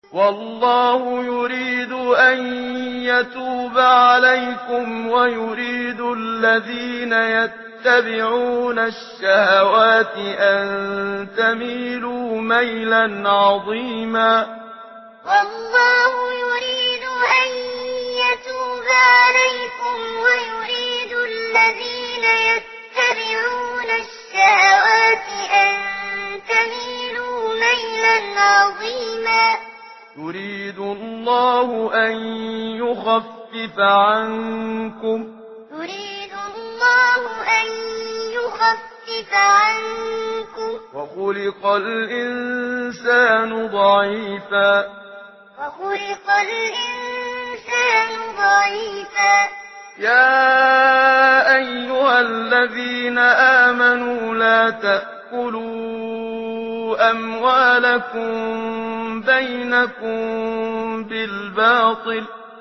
والله يريد أن يتوب عليكم ويريد الذين يتبعون الشهوات أن تميلوا ميلا عظيما والله يريد أن يتوب عليكم ويريد الذين يتبعون الشهوات أن تميلوا ميلا عظيما يريد الله أن يخفف عنكم وخلق الإنسان ضعيفا يا أيها الذين آمنوا لا تأكلوا أموالكم بينكم بالباطل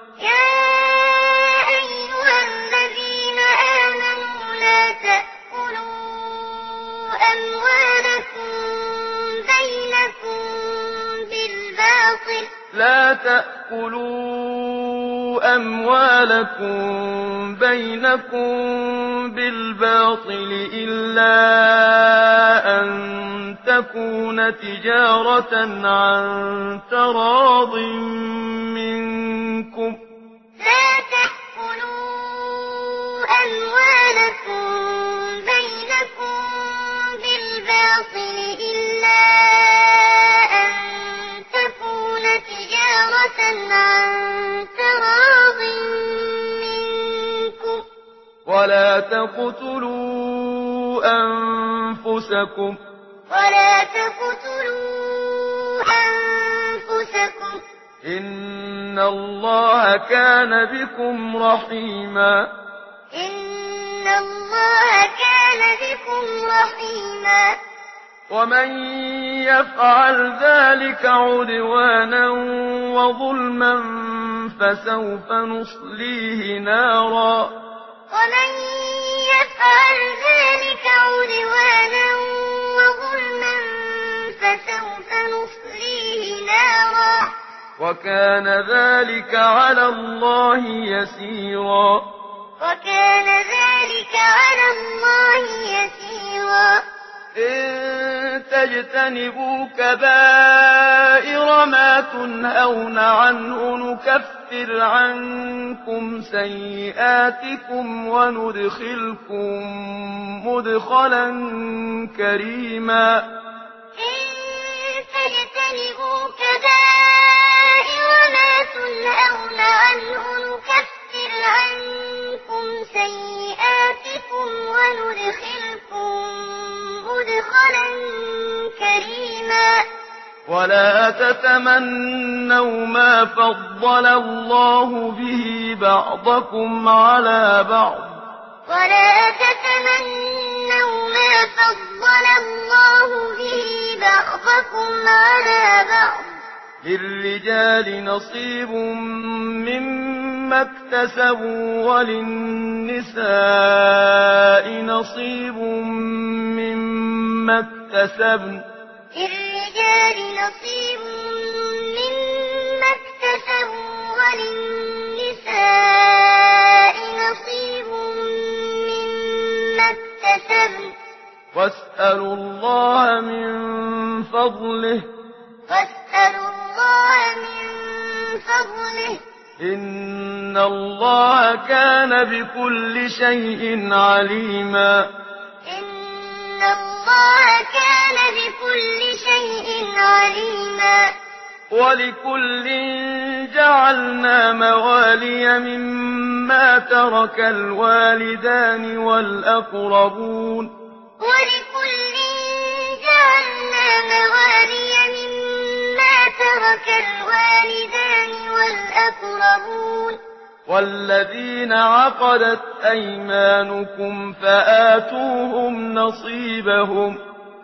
لا تأكلوا أموالكم بينكم بالباطل إلا أن تكون تجارة عن تراض منكم ولا تقتلوا أنفسكم إن الله كان بكم رحيما ومن يفعل ذلك عدوانا وظلما فسوف نصليه نارا وكان ذلك على الله يسيرا إن تجتنبوا كبائر ما تنهون عنه نكفر عنكم سيئاتكم وندخلكم مدخلا كريما ولا تتمنوا ما فضل الله به بعضكم على بعض للرجال نصيب مما اكتسبوا وللنساء نصيب مما اكتسبن واسألوا الله من فضله إن الله كان بكل شيء عليما ولكل جعلنا موالي مما ترك الوالدان والأقربون والذين عقدت أيمانكم فآتوهم نصيبهم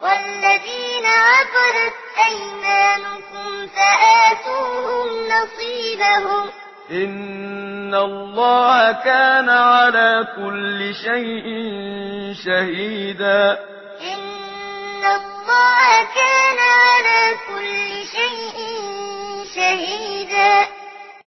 إن الله كان على كل شيء شهيدا شهيد.